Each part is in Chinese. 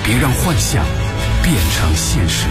别让幻想变成现实。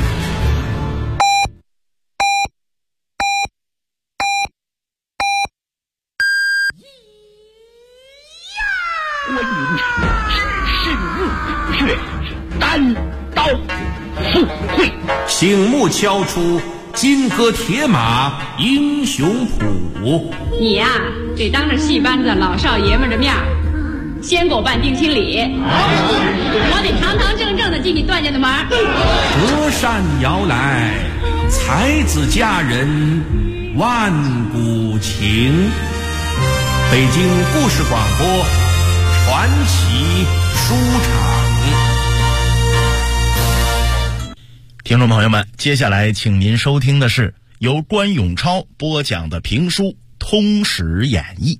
关云长只身入穴，单刀赴会。 醒目敲出金戈铁马英雄谱。 你呀，得当着戏班子老少爷们的面先给我办定亲礼，我得堂堂正正的进你段家的门。 隔山遥来，才子佳人万古情。北京故事广播传奇书场。 听众朋友们，接下来请您收听的是由关永超播讲的评书《通史演义》。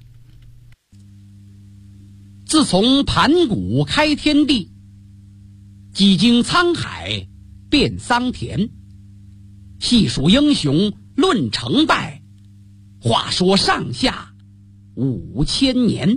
自从盘古开天地，几经沧海变桑田，细数英雄论成败，话说上下5000年。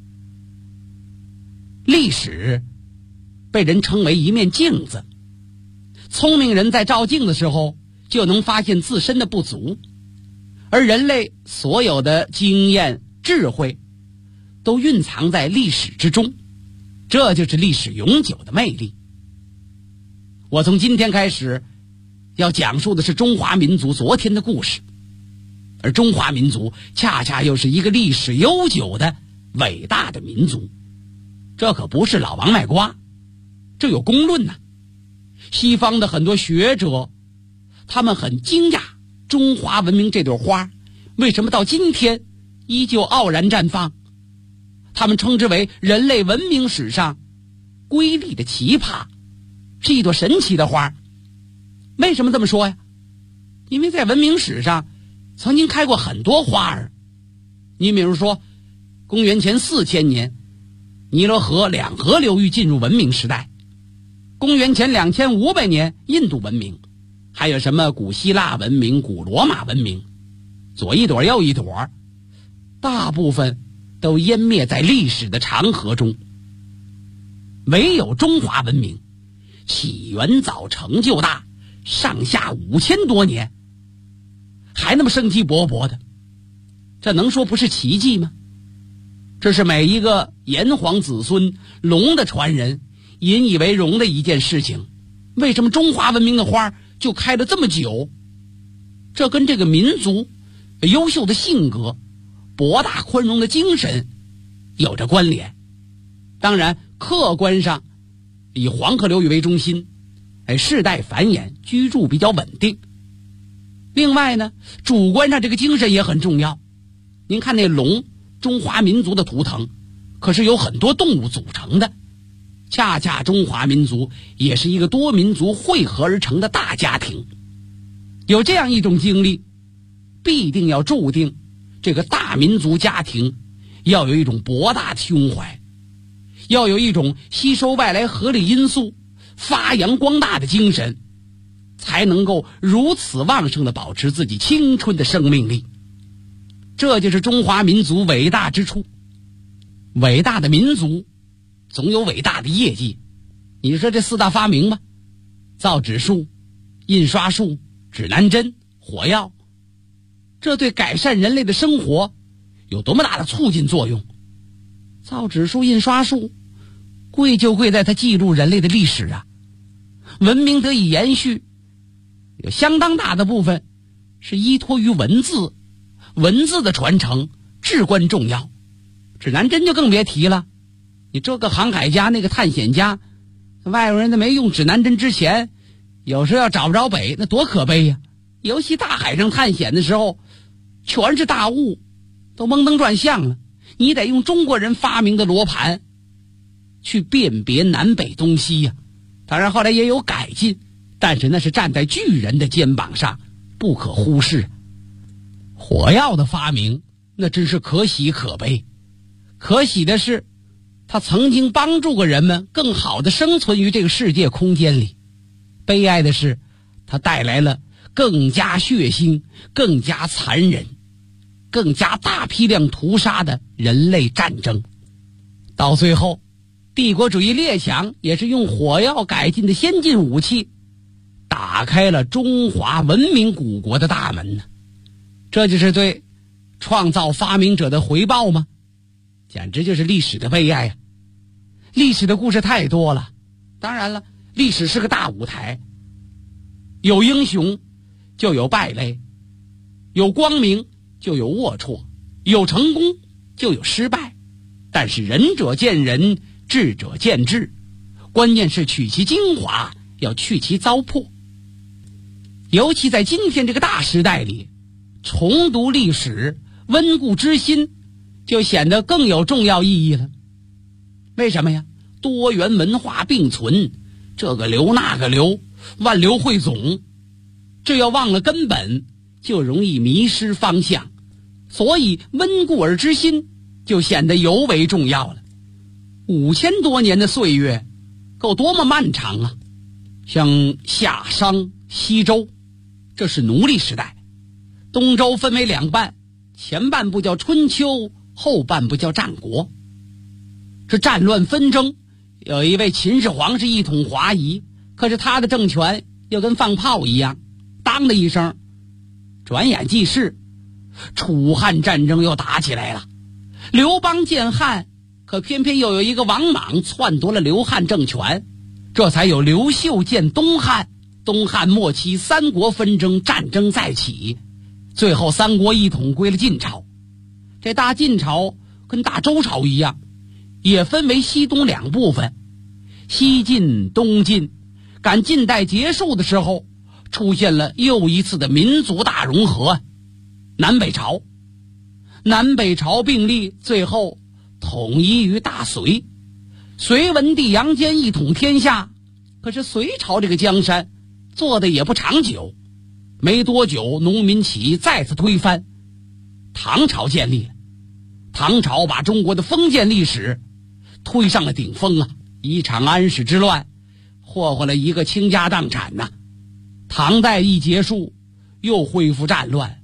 历史被人称为一面镜子，聪明人在照镜的时候就能发现自身的不足，而人类所有的经验智慧都蕴藏在历史之中，这就是历史永久的魅力。我从今天开始要讲述的是中华民族昨天的故事，而中华民族恰恰又是一个历史悠久的伟大的民族。这可不是老王卖瓜，这有公论呐。西方的很多学者，他们很惊讶中华文明这朵花为什么到今天依旧傲然绽放，他们称之为人类文明史上瑰丽的奇葩，是一朵神奇的花。为什么这么说呀？因为在文明史上曾经开过很多花儿。你比如说公元前4000年尼罗河两河流域进入文明时代，公元前2500年印度文明，还有什么古希腊文明、古罗马文明，左一朵右一朵，大部分都湮灭在历史的长河中。唯有中华文明起源早成就大，上下5000多年还那么生机勃勃的，这能说不是奇迹吗？这是每一个炎黄子孙龙的传人引以为荣的一件事情。为什么中华文明的花就开了这么久？这跟这个民族优秀的性格、博大宽容的精神有着关联。当然客观上以黄河流域为中心，世代繁衍，居住比较稳定。另外呢，主观上这个精神也很重要。您看那龙，中华民族的图腾可是由很多动物组成的，恰恰中华民族也是一个多民族汇合而成的大家庭。有这样一种经历，必定要注定这个大民族家庭要有一种博大的胸怀，要有一种吸收外来合理因素发扬光大的精神，才能够如此旺盛地保持自己青春的生命力。这就是中华民族伟大之处。伟大的民族总有伟大的业绩。你说这4大发明吧，造纸术、印刷术、指南针、火药，这对改善人类的生活有多么大的促进作用。造纸术、印刷术贵就贵在它记录人类的历史啊，文明得以延续有相当大的部分是依托于文字，文字的传承至关重要。指南针就更别提了，你这个航海家那个探险家，外国人在没用指南针之前，有时候要找不着北，那多可悲呀。尤其大海上探险的时候，全是大雾，都蒙灯转向了，你得用中国人发明的罗盘去辨别南北东西呀。当然后来也有改进，但是那是站在巨人的肩膀上，不可忽视。火药的发明那真是可喜可悲。可喜的是它曾经帮助过人们更好地生存于这个世界空间里，悲哀的是它带来了更加血腥、更加残忍、更加大批量屠杀的人类战争。到最后帝国主义列强也是用火药改进的先进武器，打开了中华文明古国的大门呢。这就是对创造发明者的回报吗？简直就是历史的悲哀呀！历史的故事太多了，当然了，历史是个大舞台，有英雄就有败类，有光明就有龌龊，有成功就有失败。但是仁者见仁，智者见智，关键是取其精华，要去其糟粕。尤其在今天这个大时代里，重读历史，温故知新，就显得更有重要意义了。为什么呀？多元文化并存，这个流那个流，万流汇总，这要忘了根本，就容易迷失方向。所以温故而知新就显得尤为重要了。5000多年的岁月够多么漫长啊！像夏商西周，这是奴隶时代，东周分为两半，前半部叫春秋，后半部叫战国。这战乱纷争，有一位秦始皇是一统华夷，可是他的政权又跟放炮一样，当的一声，转眼即逝。楚汉战争又打起来了，刘邦建汉，可偏偏又有一个王莽篡夺了刘汉政权，这才有刘秀建东汉。东汉末期三国纷争，战争再起，最后三国一统归了晋朝。这大晋朝跟大周朝一样，也分为西东两部分，西晋东晋。赶近代结束的时候，出现了又一次的民族大融合，南北朝。南北朝并立，最后统一于大隋。隋文帝杨坚一统天下，可是隋朝这个江山做的也不长久，没多久农民起义再次推翻，唐朝建立了。唐朝把中国的封建历史推上了顶峰啊！一场安史之乱霍霍了一个倾家荡产呐。唐代一结束，又恢复战乱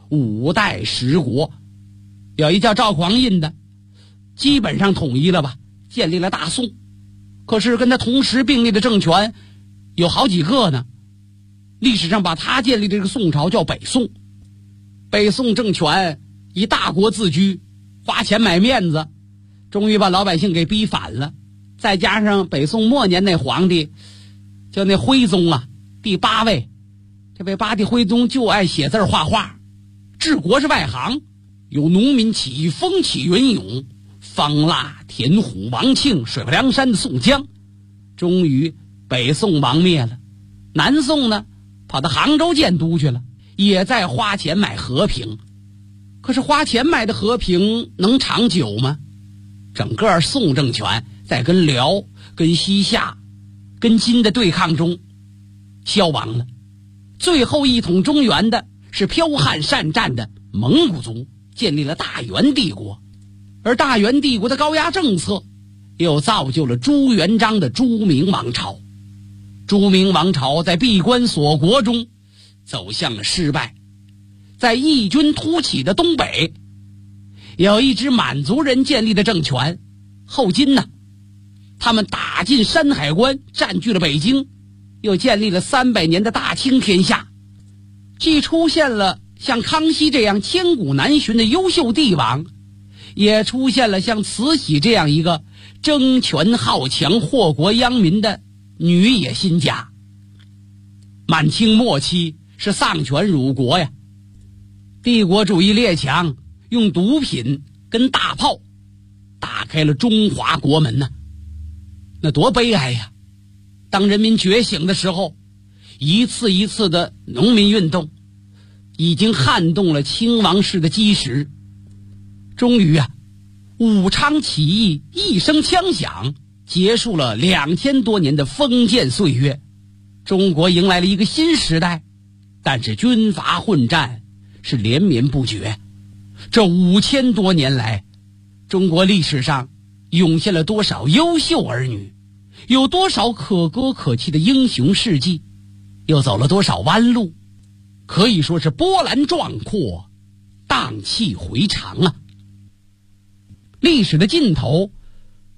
，5代10国。有一叫赵匡胤的，基本上统一了吧，建立了大宋。可是跟他同时并立的政权有好几个呢。历史上把他建立的这个宋朝叫北宋。北宋政权以大国自居，花钱买面子，终于把老百姓给逼反了。再加上北宋末年那皇帝叫那徽宗啊，第8位，这位八帝徽宗就爱写字画画，治国是外行，有农民起义风起云涌，方腊、田虎、王庆、水泊梁山的宋江，终于北宋亡灭了。南宋呢，跑到杭州建都去了，也在花钱买和平。可是花钱买的和平能长久吗？整个宋政权在跟辽、跟西夏、跟金的对抗中消亡了。最后一统中原的是剽悍善战的蒙古族，建立了大元帝国。而大元帝国的高压政策又造就了朱元璋的朱明王朝。朱明王朝在闭关锁国中走向了失败。在异军突起的东北，有一支满族人建立的政权后金呢，他们打进山海关，占据了北京，又建立了300年的大清天下。既出现了像康熙这样千古难寻的优秀帝王，也出现了像慈禧这样一个争权好强、祸国殃民的女野心家。满清末期是丧权辱国呀，帝国主义列强用毒品跟大炮打开了中华国门呐，那多悲哀呀！当人民觉醒的时候，一次一次的农民运动已经撼动了清王室的基石。终于啊，武昌起义一声枪响，结束了2000多年的封建岁月，中国迎来了一个新时代。但是军阀混战是连绵不绝。这5000多年来，中国历史上涌现了多少优秀儿女，有多少可歌可泣的英雄事迹，又走了多少弯路，可以说是波澜壮阔，荡气回肠啊！历史的尽头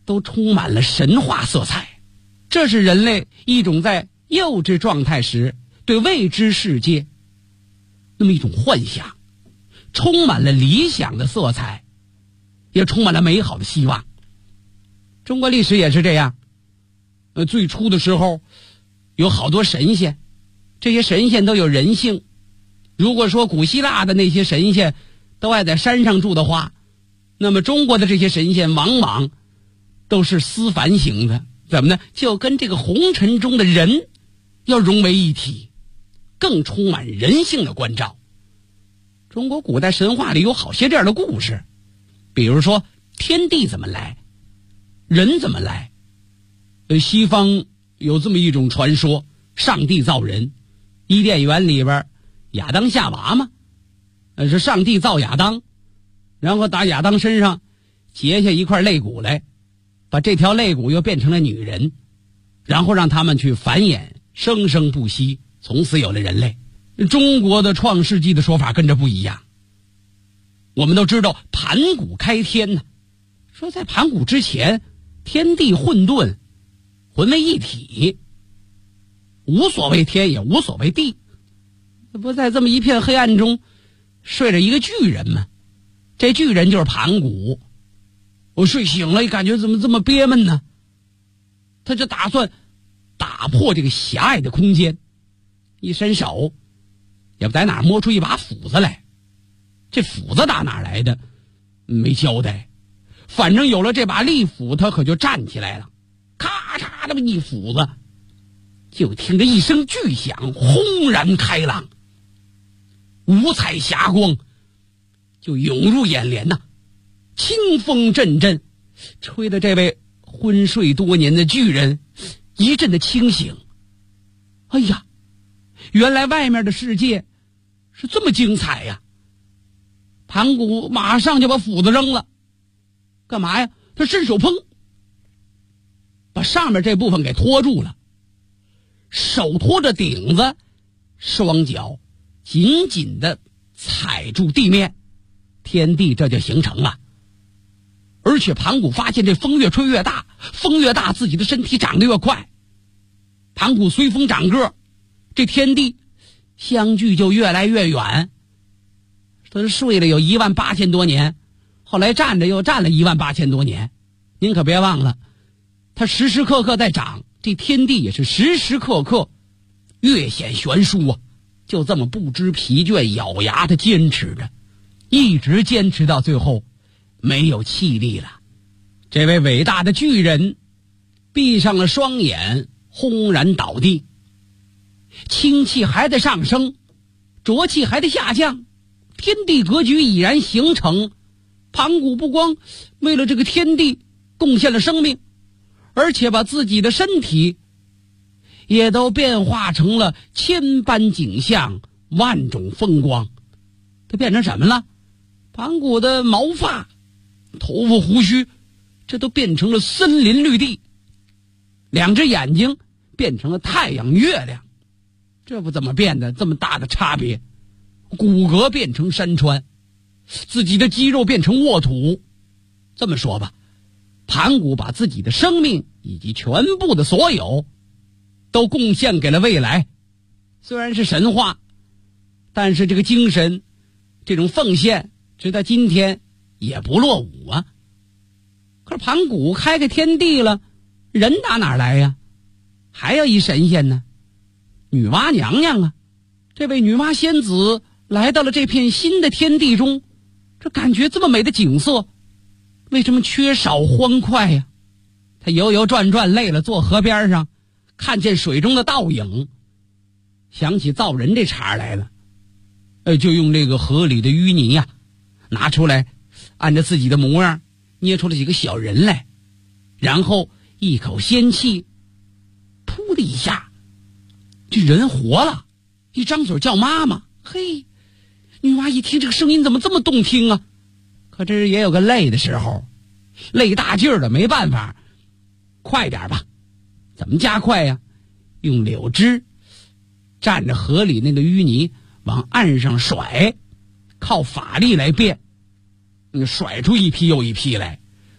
都充满了神话色彩。这是人类一种在幼稚状态时对未知世界那么一种幻想，充满了理想的色彩，也充满了美好的希望。中国历史也是这样，最初的时候有好多神仙，这些神仙都有人性。如果说古希腊的那些神仙都爱在山上住的话，那么中国的这些神仙往往都是思凡型的。怎么呢？就跟这个红尘中的人要融为一体，更充满人性的关照。中国古代神话里有好些这样的故事，比如说天地怎么来，人怎么来。西方有这么一种传说，上帝造人，伊甸园里边亚当夏娃嘛，是上帝造亚当，然后打亚当身上截下一块肋骨来，把这条肋骨又变成了女人，然后让他们去繁衍，生生不息，从此有了人类。中国的创世纪的说法跟着不一样。我们都知道盘古开天呢，说在盘古之前，天地混沌，混为一体，无所谓天也无所谓地，不在这么一片黑暗中睡着一个巨人吗？这巨人就是盘古。我睡醒了，感觉怎么这么憋闷呢？他就打算打破这个狭隘的空间，一伸手也不在哪儿摸出一把斧子来。这斧子打哪儿来的没交代，反正有了这把利斧，他可就站起来了，咔嚓这么一斧子，就听着一声巨响，轰然开朗，五彩霞光就涌入眼帘呐，清风阵阵，吹得这位昏睡多年的巨人一阵的清醒。哎呀，原来外面的世界是这么精彩呀！盘古马上就把斧子扔了，干嘛呀？他伸手砰，把上面这部分给托住了，手托着顶子，双脚紧紧地踩住地面，天地这就形成了。而且盘古发现这风越吹越大，风越大，自己的身体长得越快。盘古随风长个，这天地相距就越来越远。他睡了有18000多年，后来站着又站了18000多年。您可别忘了，他时时刻刻在长，这天地也是时时刻刻越显悬殊啊！就这么不知疲倦，咬牙的坚持着，一直坚持到最后没有气力了。这位伟大的巨人闭上了双眼，轰然倒地。清气还在上升，浊气还在下降，天地格局已然形成。盘古不光为了这个天地贡献了生命，而且把自己的身体也都变化成了千般景象，万种风光。它变成什么了？盘古的毛发、头发、胡须，这都变成了森林绿地，两只眼睛变成了太阳、月亮。这不怎么变的这么大的差别？骨骼变成山川，自己的肌肉变成沃土。这么说吧，盘古把自己的生命以及全部的所有都贡献给了未来。虽然是神话，但是这个精神，这种奉献直到今天也不落伍啊。可是盘古开开天地了，人打哪儿来呀？还有一神仙呢，女娲娘娘啊。这位女娲仙子来到了这片新的天地中，这感觉这么美的景色，为什么缺少欢快呀？她游游转转累了，坐河边上看见水中的倒影，想起造人这茬来了。就用这个河里的淤泥呀，拿出来按照自己的模样捏出了几个小人来，然后一口仙气，噗的一下，这人活了，一张嘴叫妈妈。嘿，女娲一听这个声音怎么这么动听啊？可这也有个累的时候，累大劲儿了，没办法，快点吧。怎么加快呀？用柳枝蘸着河里那个淤泥往岸上甩，靠法力来变，甩出一批又一批来。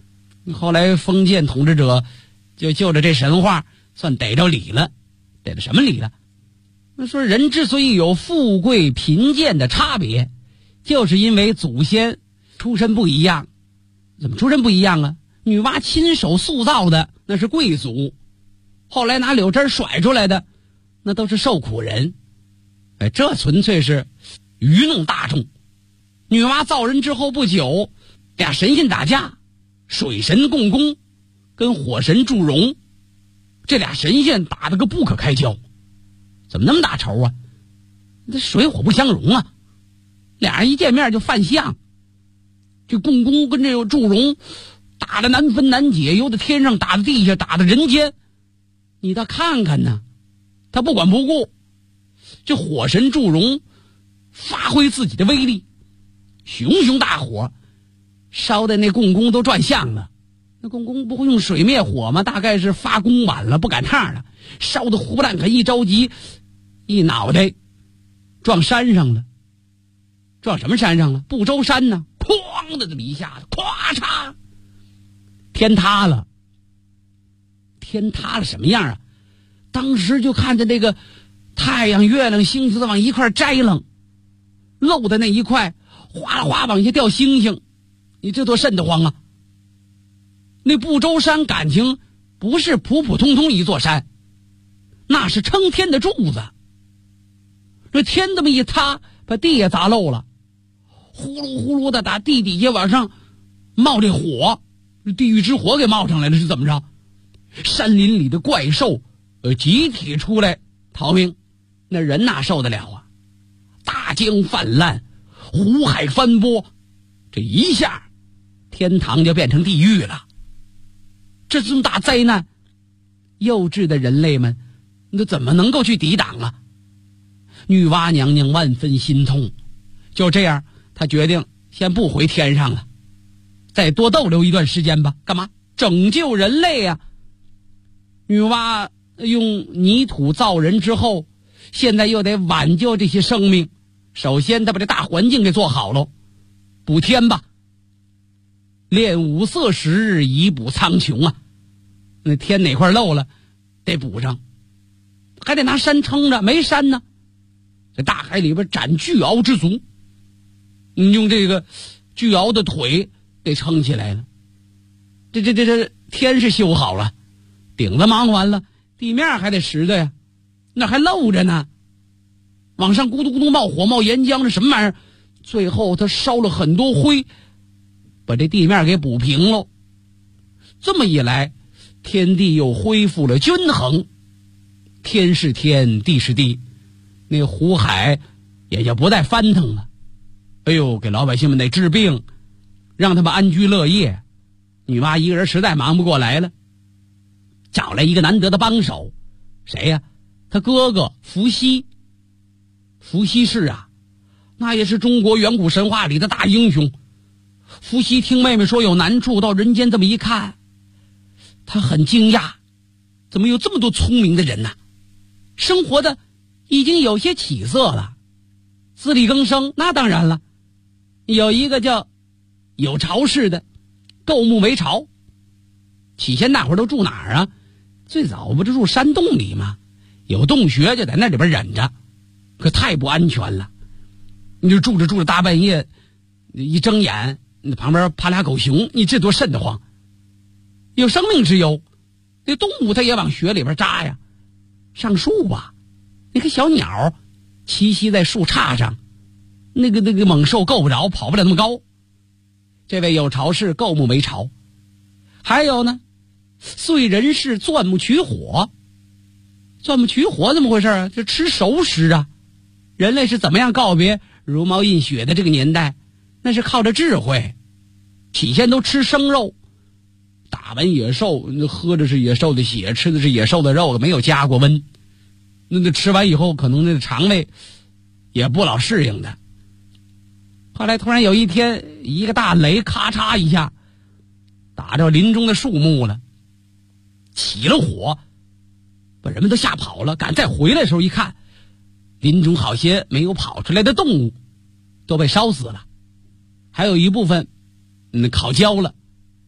后来封建统治者就着这神话算逮着理了。逮着什么理了？说人之所以有富贵贫贱的差别，就是因为祖先出身不一样。怎么出身不一样啊？女娲亲手塑造的那是贵族，后来拿柳枝甩出来的那都是受苦人。这纯粹是愚弄大众。女娲造人之后不久，俩神仙打架，水神共工跟火神祝融，这俩神仙打得个不可开交。怎么那么大仇啊？这水火不相容啊！俩人一见面就犯相，这共工跟这个祝融打得难分难解，由得天上打到地下，打到人间。你倒看看呢，他不管不顾。这火神祝融发挥自己的威力，熊熊大火烧的那共工都转向了。那共工不会用水灭火吗？大概是发功晚了，不赶趟了，烧得胡不烂，可一着急，一脑袋撞山上了。撞什么山上了？不周山呢！哐的这么一下子，咵嚓，天塌了。天塌了什么样啊？当时就看着这个太阳、月亮、星子往一块摘楞，漏的那一块哗啦哗往下掉星星，你这多瘆得慌啊！那不周山感情不是普普通通一座山，那是撑天的柱子。这天这么一塌，把地也砸漏了，呼噜呼噜的打地底下往上冒这火，地狱之火给冒上来了，是怎么着？山林里的怪兽集体出来逃命，那人哪受得了啊？大江泛滥，湖海翻波，这一下天堂就变成地狱了。这这么大灾难，幼稚的人类们那怎么能够去抵挡啊？女娲娘娘万分心痛，就这样她决定先不回天上了，再多逗留一段时间吧。干嘛？拯救人类啊！女娲用泥土造人之后，现在又得挽救这些生命。首先她把这大环境给做好了，补天吧。练五色时，以补苍穹啊！那天哪块漏了，得补上，还得拿山撑着，没山呢，在大海里边展巨鳌之足，用这个巨鳌的腿给撑起来了。这天是修好了，顶子忙完了，地面还得实的呀，那还漏着呢，往上咕嘟咕嘟冒火冒岩浆，这什么玩意儿？最后他烧了很多灰，把这地面给补平了。这么一来，天地又恢复了均衡，天是天，地是地，那湖海也就不再翻腾了。哎呦，给老百姓们得治病，让他们安居乐业。女娲一个人实在忙不过来了，找来一个难得的帮手。谁呀？他哥哥伏羲。伏羲氏啊，那也是中国远古神话里的大英雄。伏羲听妹妹说有难处，到人间这么一看，他很惊讶，怎么有这么多聪明的人呢？生活的已经有些起色了，自力更生。那当然了，有一个叫有巢氏的，构木为巢。起先大伙都住哪儿啊？最早不就住山洞里吗？有洞穴就在那里边忍着，可太不安全了。你就住着大半夜一睁眼，那旁边爬俩狗熊，你这多瘆得慌，有生命之忧。那动物它也往穴里边扎呀。上树吧，那个小鸟栖息在树杈上，那个猛兽够不着，跑不了那么高。这位有巢氏构木为巢。还有呢，燧人氏钻木取火。钻木取火怎么回事啊？这吃熟食啊。人类是怎么样告别茹毛饮血的这个年代？那是靠着智慧。起先都吃生肉，打完野兽，喝的是野兽的血，吃的是野兽的肉，没有加过温。那吃完以后，可能那个肠胃也不老适应的。后来突然有一天，一个大雷咔嚓一下打着林中的树木了，起了火，把人们都吓跑了。赶再回来的时候一看，林中好些没有跑出来的动物都被烧死了，还有一部分烤焦了。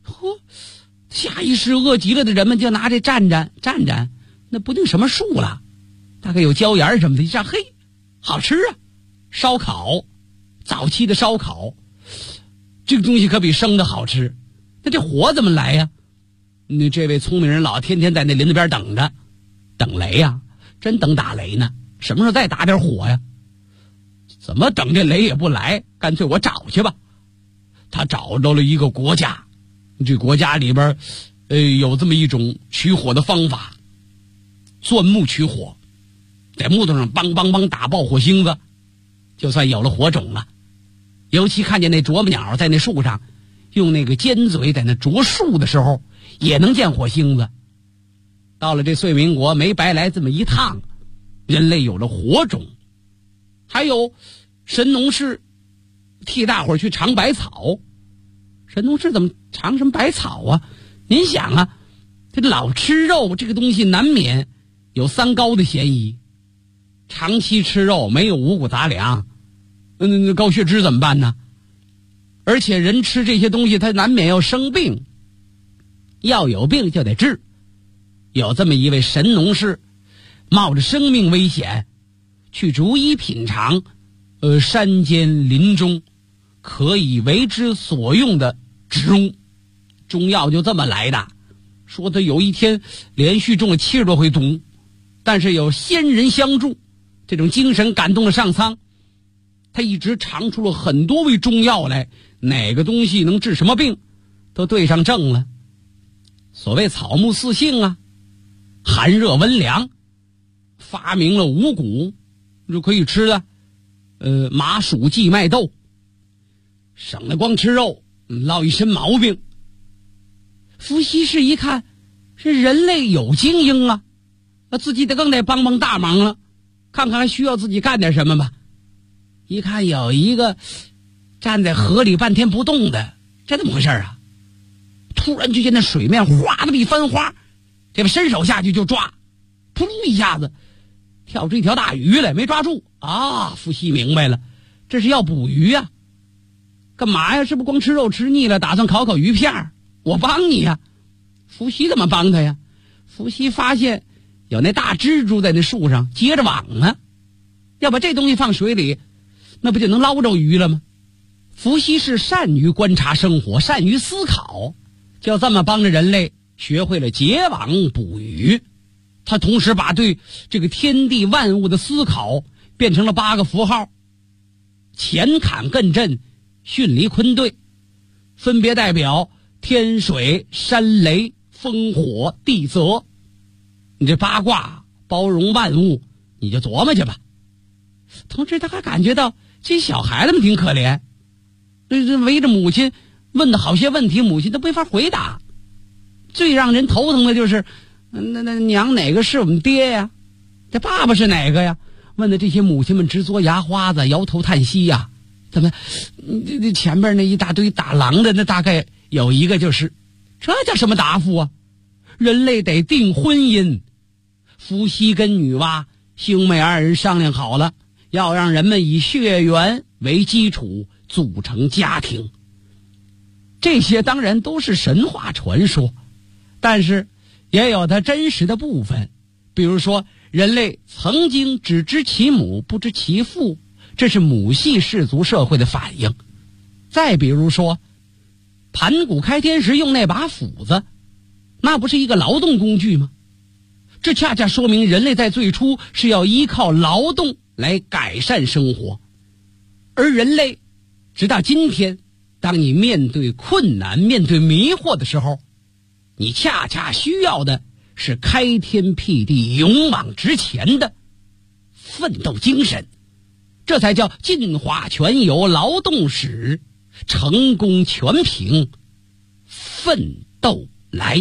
下意识饿极了的人们就拿这蘸蘸，那不定什么树了，大概有椒盐什么的，一蘸，嘿，好吃啊！烧烤，早期的烧烤，这个东西可比生的好吃。那这火怎么来呀？那这位聪明人老天天在那林子边等着，等雷呀，真等打雷呢。什么时候再打点火呀？怎么等这雷也不来，干脆我找去吧。他找到了一个国家，这国家里边有这么一种取火的方法，钻木取火，在木头上梆梆梆打爆火星子，就算有了火种了。尤其看见那啄木鸟在那树上用那个尖嘴在那啄树的时候，也能见火星子。到了这岁民国，没白来这么一趟，人类有了火种。还有神农氏替大伙儿去尝百草，神农氏怎么尝什么百草啊？您想啊，这老吃肉这个东西难免有三高的嫌疑，长期吃肉没有五谷杂粮，高血脂怎么办呢？而且人吃这些东西他难免要生病，要有病就得治。有这么一位神农氏，冒着生命危险去逐一品尝山间林中可以为之所用的植物，中药就这么来的。说他有一天连续中了70多回毒，但是有仙人相助，这种精神感动了上苍，他一直尝出了很多味中药来，哪个东西能治什么病都对上症了。所谓草木四性啊，寒热温凉，发明了五谷就可以吃的麻薯荠麦豆，省得光吃肉落一身毛病。伏羲氏一看是人类有精英啊，自己更得帮帮大忙了，看看还需要自己干点什么吧。一看有一个站在河里半天不动的，这怎么回事啊？突然就见那水面哗的一翻花，这边伸手下去就抓，扑噜一下子跳出一条大鱼来，没抓住啊！伏羲明白了，这是要捕鱼啊。干嘛呀？是不是光吃肉吃腻了，打算烤鱼片？我帮你呀。伏羲怎么帮他呀？伏羲发现有那大蜘蛛在那树上结着网呢，要把这东西放水里，那不就能捞着鱼了吗？伏羲是善于观察生活，善于思考，就这么帮着人类学会了结网捕鱼。他同时把对这个天地万物的思考变成了8个符号：乾坎艮震巽离坤兑，分别代表天水山雷风火地泽。你这8卦包容万物，你就琢磨去吧。同时他还感觉到这小孩子们挺可怜，这围着母亲问的好些问题，母亲都没法回答。最让人头疼的就是那娘哪个是我们爹呀？这爸爸是哪个呀？问的这些母亲们直嘬牙花子，摇头叹息呀。怎么这前边那一大堆打狼的，那大概有一个就是，这叫什么答复啊？人类得定婚姻。伏羲跟女娲兄妹2人商量好了，要让人们以血缘为基础组成家庭。这些当然都是神话传说，但是也有它真实的部分。比如说人类曾经只知其母不知其父，这是母系氏族社会的反应。再比如说盘古开天时用那把斧子，那不是一个劳动工具吗？这恰恰说明人类在最初是要依靠劳动来改善生活。而人类直到今天，当你面对困难面对迷惑的时候，你恰恰需要的是开天辟地勇往直前的奋斗精神，这才叫进化全由劳动史，成功全凭奋斗来。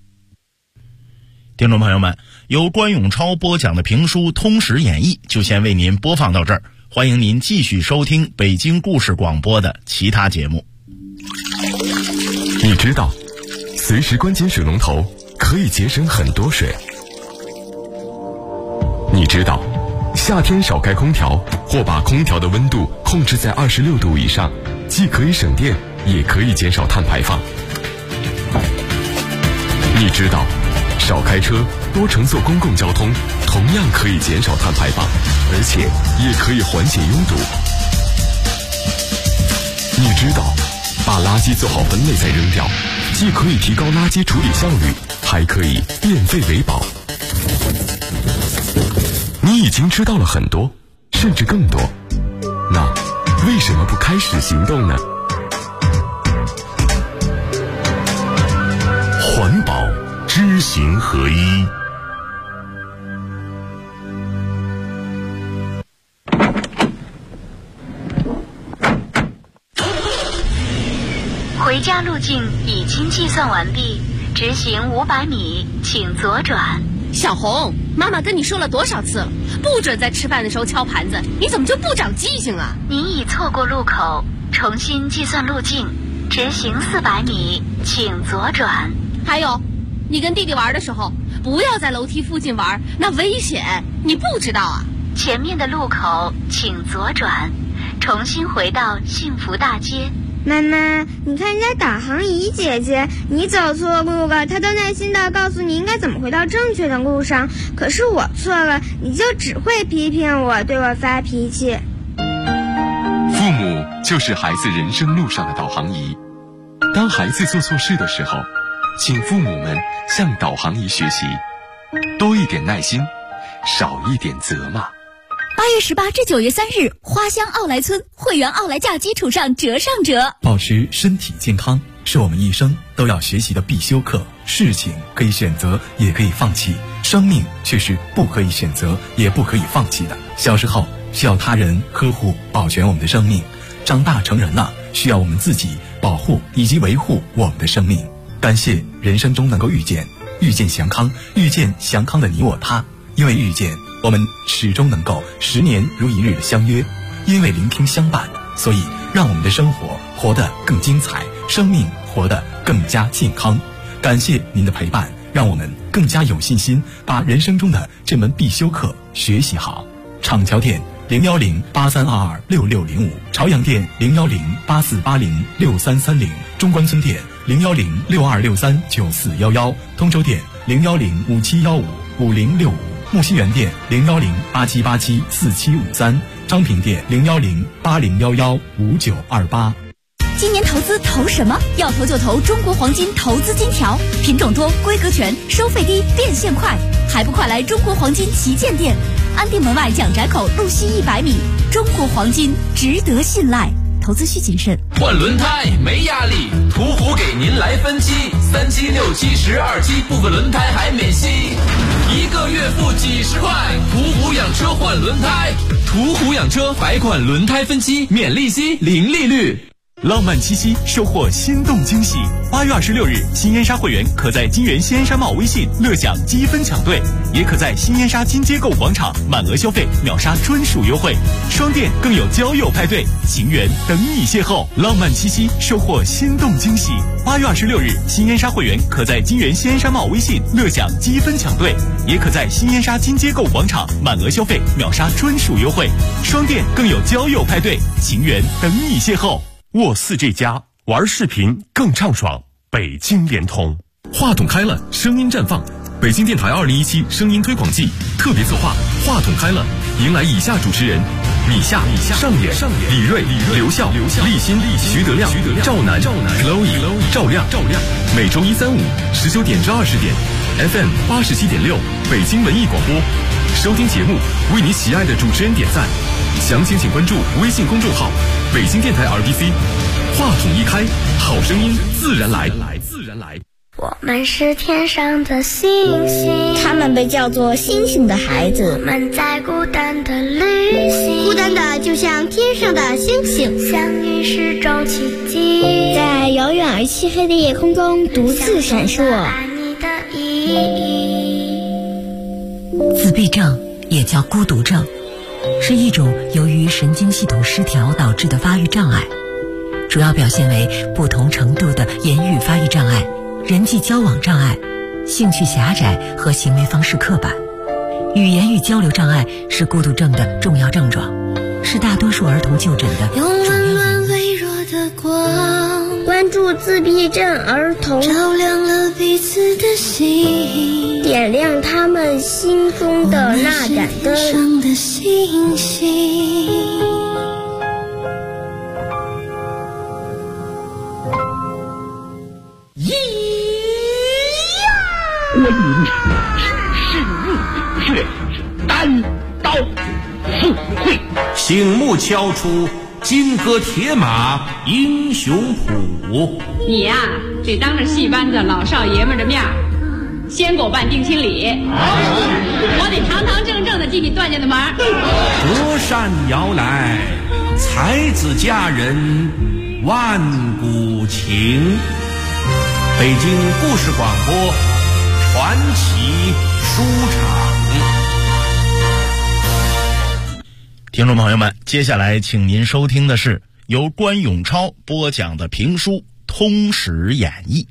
听众朋友们，由关永超播讲的评书《通史演义》就先为您播放到这儿，欢迎您继续收听北京故事广播的其他节目。 你知道随时关紧水龙头可以节省很多水。你知道夏天少开空调或把空调的温度控制在26度以上，既可以省电也可以减少碳排放。 你知道，少开车，多乘坐公共交通，同样可以减少碳排放，而且也可以缓解拥堵。你知道，把垃圾做好分类再扔掉，既可以提高垃圾处理效率，还可以变废为宝。你已经知道了很多，甚至更多，那为什么不开始行动呢？环保知行合一。 回家路径已经计算完毕，直行500米，请左转。 小红，妈妈跟你说了多少次了，不准在吃饭的时候敲盘子，你怎么就不长记性啊？ 您已错过路口，重新计算路径，直行400米，请左转。 还有，你跟弟弟玩的时候，不要在楼梯附近玩，那危险，你不知道啊？ 前面的路口请左转，重新回到幸福大街。 妈妈，你看人家导航仪姐姐，你走错路了，她都耐心地告诉你应该怎么回到正确的路上。可是我错了，你就只会批评我，对我发脾气。 父母就是孩子人生路上的导航仪。当孩子做错事的时候，请父母们向导航仪学习，多一点耐心，少一点责骂。 8月18至9月3日，花乡奥莱村会员奥莱价基础上折上折。 保持身体健康是我们一生都要学习的必修课。事情可以选择，也可以放弃，生命却是不可以选择，也不可以放弃的。小时候需要他人呵护保全我们的生命，长大成人了，需要我们自己保护以及维护我们的生命。感谢人生中能够遇见祥康，遇见祥康的你我他。因为遇见，我们始终能够10年如一日的相约；因为聆听相伴，所以让我们的生活活得更精彩，生命活得更加健康。感谢您的陪伴，让我们更加有信心把人生中的这门必修课学习好。厂桥店01083226605，朝阳店01084806330，中关村店01062639411，通州店01057155065，木樨园店01087874753，昌平店01080115928。 今年投资投什么？要投就投中国黄金投资金条，品种多，规格全，收费低，变现快，还不快来中国黄金旗舰店，安定门外蒋宅口路西100米。中国黄金值得信赖，投资需谨慎。 换轮胎没压力，途虎给您来分期，3期、6期、12期，部分轮胎还免息，1个月付几10块。途虎养车换轮胎，途虎养车百款轮胎分期，免利息，零利率。 浪漫七夕，收获心动惊喜。8月26日，新烟沙会员可在金源新烟沙帽微信乐享积分抢兑，也可在新烟沙金街购广场满额消费秒杀专属优惠。双店更有交友派对，情缘等你邂逅。浪漫七夕，收获心动惊喜。8月26日，新烟沙会员可在金源新烟沙帽微信乐享积分抢兑，也可在新烟沙金街购广场满额消费秒杀专属优惠。双店更有交友派对，情缘等你邂逅。沃4G+玩视频更畅爽，北京联通。话筒开了，声音绽放。北京电台2017声音推广季特别策划，话筒开了，迎来以下主持人：米夏、上野、李锐、刘笑、立新、徐德亮、赵楠、Chloe、赵亮。每周1、3、5 19点至20点 ，FM 87.6北京文艺广播。收听节目，为你喜爱的主持人点赞。详情请关注微信公众号北京电台 RBC。 话筒一开，好声音自然来。 我们是天上的星星， 他们被叫做星星的孩子。 我们在孤单的旅行， 孤单的就像天上的星星， 相遇是种奇迹， 在遥远而漆黑的夜空中独自闪烁。 爱你的意义。 自闭症也叫孤独症，是一种由于神经系统失调导致的发育障碍，主要表现为不同程度的言语发育障碍、人际交往障碍、兴趣狭窄和行为方式刻板。语言与交流障碍是孤独症的重要症状，是大多数儿童就诊的主要原因。 用温暖微弱的光， 关注助自闭症儿童， 照亮了彼此的心， 点亮他们心中的那盏灯。 上的星星。 关云知是入却单刀赴会， 醒目敲出金戈铁马英雄谱。 你呀，得当着戏班子老少爷们的面先给我办定亲礼，我得堂堂正正的进你段家的门。 隔山遥来，才子佳人万古情。北京故事广播传奇书场。 听众朋友们，接下来请您收听的是由关永超播讲的评书《通史演义》。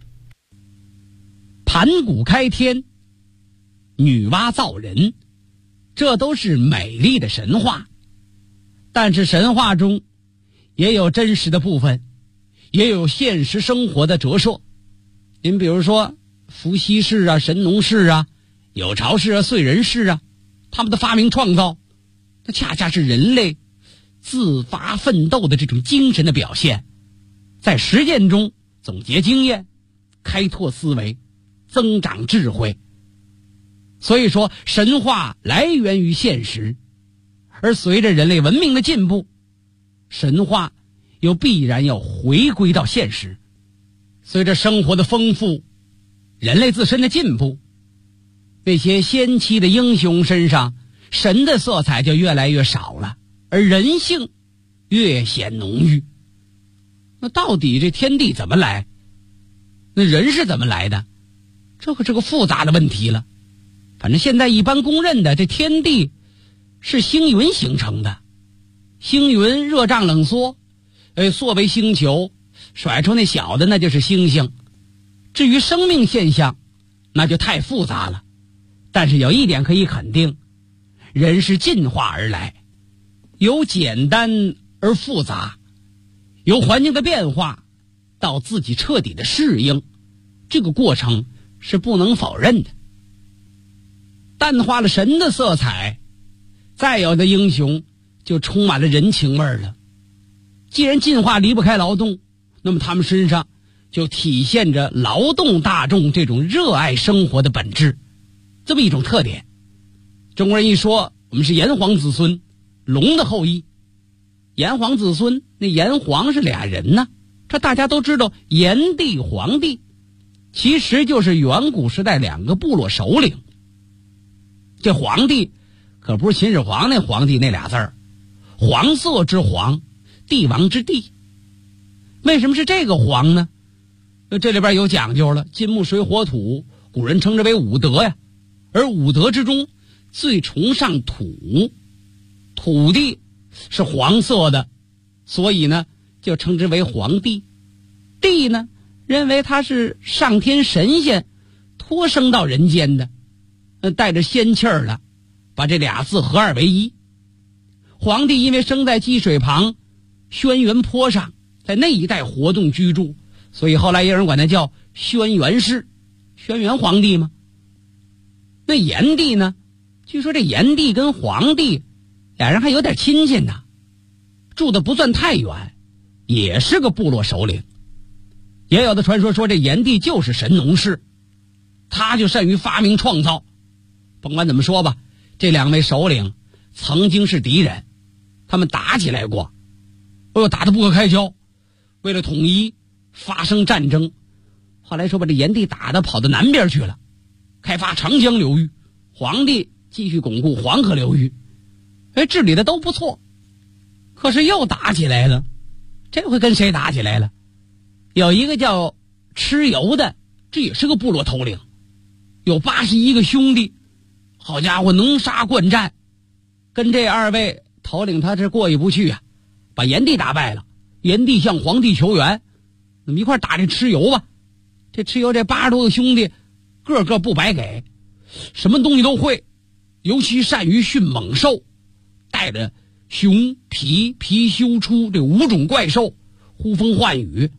盘古开天，女娲造人，这都是美丽的神话。但是神话中也有真实的部分，也有现实生活的折射。您比如说伏羲氏啊、神农氏啊、有巢氏啊、燧人氏啊，他们的发明创造，它恰恰是人类自发奋斗的这种精神的表现，在实践中总结经验，开拓思维，增长智慧。所以说神话来源于现实，而随着人类文明的进步，神话又必然要回归到现实。随着生活的丰富，人类自身的进步，那些先期的英雄身上神的色彩就越来越少了，而人性越显浓郁。那到底这天地怎么来？那人是怎么来的？这个复杂的问题了。反正现在一般公认的，这天地是星云形成的。星云热胀冷缩，缩为星球，甩出那小的那就是星星。至于生命现象，那就太复杂了。但是有一点可以肯定，人是进化而来，由简单而复杂，由环境的变化到自己彻底的适应，这个过程是不能否认的。淡化了神的色彩，再有的英雄就充满了人情味了。既然进化离不开劳动，那么他们身上就体现着劳动大众这种热爱生活的本质，这么一种特点。中国人一说我们是炎黄子孙，龙的后裔。炎黄子孙，那炎黄是俩人呢，这大家都知道，炎帝黄帝其实就是远古时代两个部落首领。这黄帝可不是秦始皇那皇帝那俩字儿，黄色之黄，帝王之帝。为什么是这个黄呢？这里边有讲究了，金木水火土，古人称之为五德呀。而五德之中最崇尚土，土地是黄色的，所以呢就称之为黄帝。帝呢认为他是上天神仙托生到人间的，带着仙气儿的，把这俩字合二为一。黄帝因为生在积水旁轩辕坡上，在那一带活动居住，所以后来也有人管他叫轩辕氏，轩辕皇帝嘛。那炎帝呢，据说这炎帝跟黄帝俩人还有点亲戚呢，住的不算太远，也是个部落首领。也有的传说说这炎帝就是神农氏，他就善于发明创造。甭管怎么说吧，这两位首领曾经是敌人，他们打起来过，打得不可开交，为了统一发生战争。后来说把这炎帝打得跑到南边去了，开发长江流域，黄帝继续巩固黄河流域，治理的都不错。可是又打起来了，这回跟谁打起来了？有一个叫蚩尤的，这也是个部落头领，有81个兄弟，好家伙，能杀惯战，跟这二位头领他是过意不去啊，把炎帝打败了。炎帝向黄帝求援，那么一块打这蚩尤吧。这蚩尤这80多个兄弟个个不白给，什么东西都会，尤其善于驯猛兽，带着熊、貔、貔貅、出这5种怪兽呼风唤雨，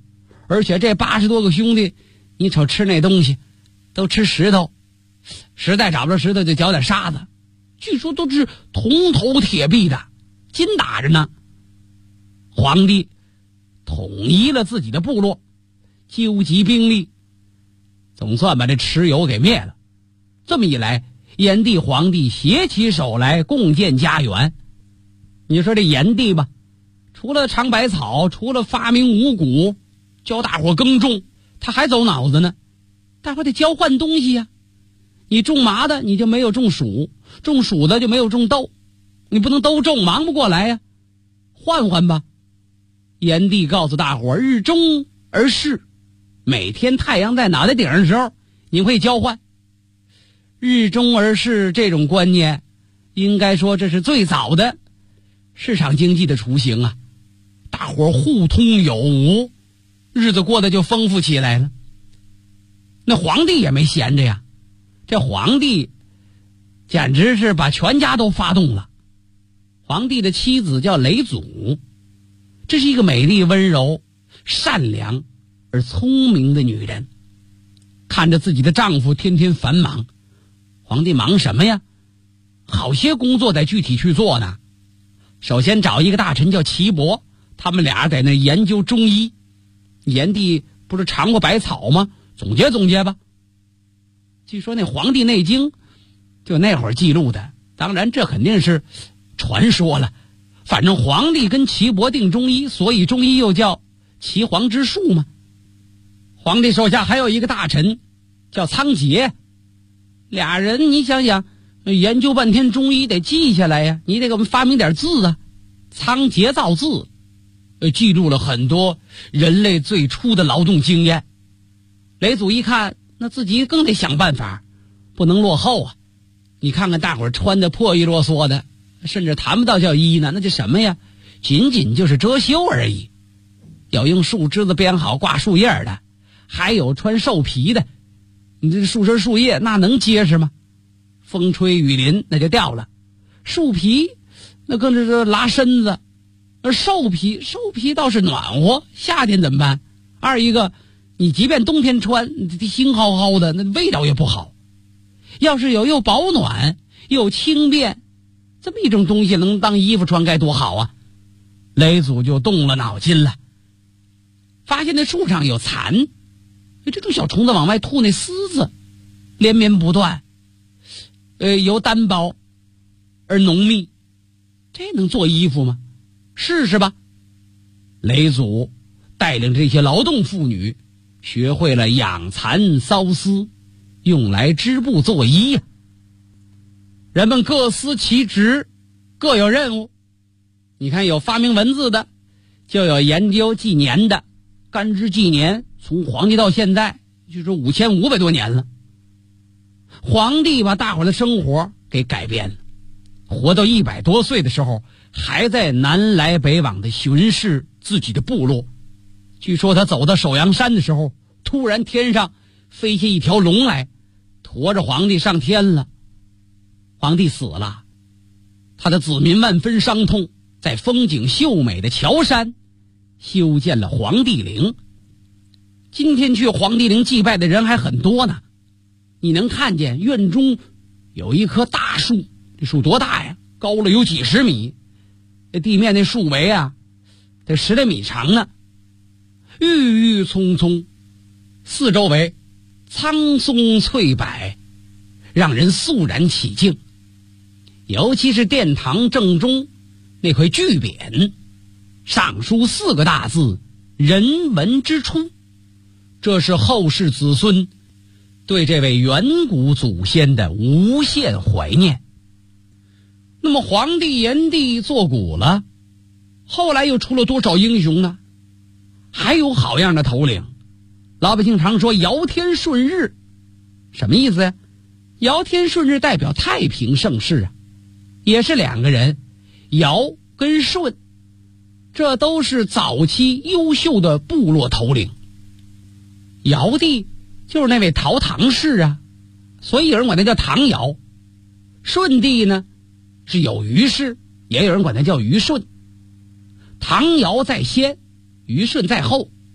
而且这80多个兄弟，你瞅吃那东西，都吃石头，实在找不着石头就嚼点沙子，据说都是铜头铁臂的，金打着呢。皇帝统一了自己的部落，纠集兵力，总算把这蚩尤给灭了。这么一来，炎帝皇帝携起手来共建家园。你说这炎帝吧，除了尝百草，除了发明五谷，教大伙耕种，他还走脑子呢。大伙得交换东西呀，你种麻的你就没有种黍，种黍的就没有种豆，你不能都种，忙不过来呀，换换吧。炎帝告诉大伙，日中而视，每天太阳在脑袋顶上的时候，你会交换。日中而视这种观念，应该说这是最早的市场经济的雏形啊！大伙互通有无，日子过得就丰富起来了。那皇帝也没闲着呀，这皇帝简直是把全家都发动了。皇帝的妻子叫雷祖，这是一个美丽温柔、善良而聪明的女人。看着自己的丈夫天天繁忙，皇帝忙什么呀？好些工作得具体去做呢。首先找一个大臣叫岐伯，他们俩在那研究中医。炎帝不是尝过百草吗？总结总结吧。据说那《黄帝内经》就那会儿记录的，当然这肯定是传说了。反正皇帝跟岐伯定中医，所以中医又叫岐黄之术嘛。皇帝手下还有一个大臣叫仓颉，俩人你想想，研究半天中医得记下来呀，你得给我们发明点字啊。仓颉造字，记录了很多人类最初的劳动经验。雷祖一看，那自己更得想办法，不能落后啊。你看看大伙儿穿的破衣啰嗦的，甚至谈不到叫衣呢，那叫什么呀？仅仅就是遮羞而已。有用树枝子编好挂树叶的，还有穿兽皮的。你这树枝树叶那能结实吗？风吹雨淋那就掉了。树皮那更是拉身子，而兽皮倒是暖和，夏天怎么办？二一个你即便冬天穿腥薅薅的，那味道也不好。要是有又保暖又轻便这么一种东西能当衣服穿该多好啊。雷祖就动了脑筋了，发现那树上有蚕，这种小虫子往外吐那丝子连绵不断，由单薄而浓密，这能做衣服吗？试试吧。雷祖带领这些劳动妇女学会了养蚕缫丝，用来织布做衣呀。人们各司其职，各有任务。你看，有发明文字的，就有研究纪年的。干支纪年从皇帝到现在就是5500多年了。皇帝把大伙儿的生活给改变了，活到100多岁的时候，还在南来北往的巡视自己的部落。据说他走到首阳山的时候，突然天上飞下一条龙来，驮着皇帝上天了。皇帝死了，他的子民万分伤痛，在风景秀美的乔山修建了皇帝陵。今天去皇帝陵祭拜的人还很多呢。你能看见院中有一棵大树，这树多大呀？高了有几十米，这地面那树围啊得10来米长呢。郁郁葱葱，四周围苍松翠柏，让人肃然起敬。尤其是殿堂正中那块巨匾，上书4个大字“人文之初”，这是后世子孙对这位远古祖先的无限怀念。那么皇帝炎帝作古了，后来又出了多少英雄呢？还有好样的头领。老百姓常说尧天顺日，什么意思呀？尧天顺日代表太平盛世啊，也是2个人，尧跟舜，这都是早期优秀的部落头领。尧帝就是那位陶唐氏啊，所以有人管他叫唐尧。舜帝呢是有虞氏，也有人管他叫虞舜。唐尧在先，虞舜在后。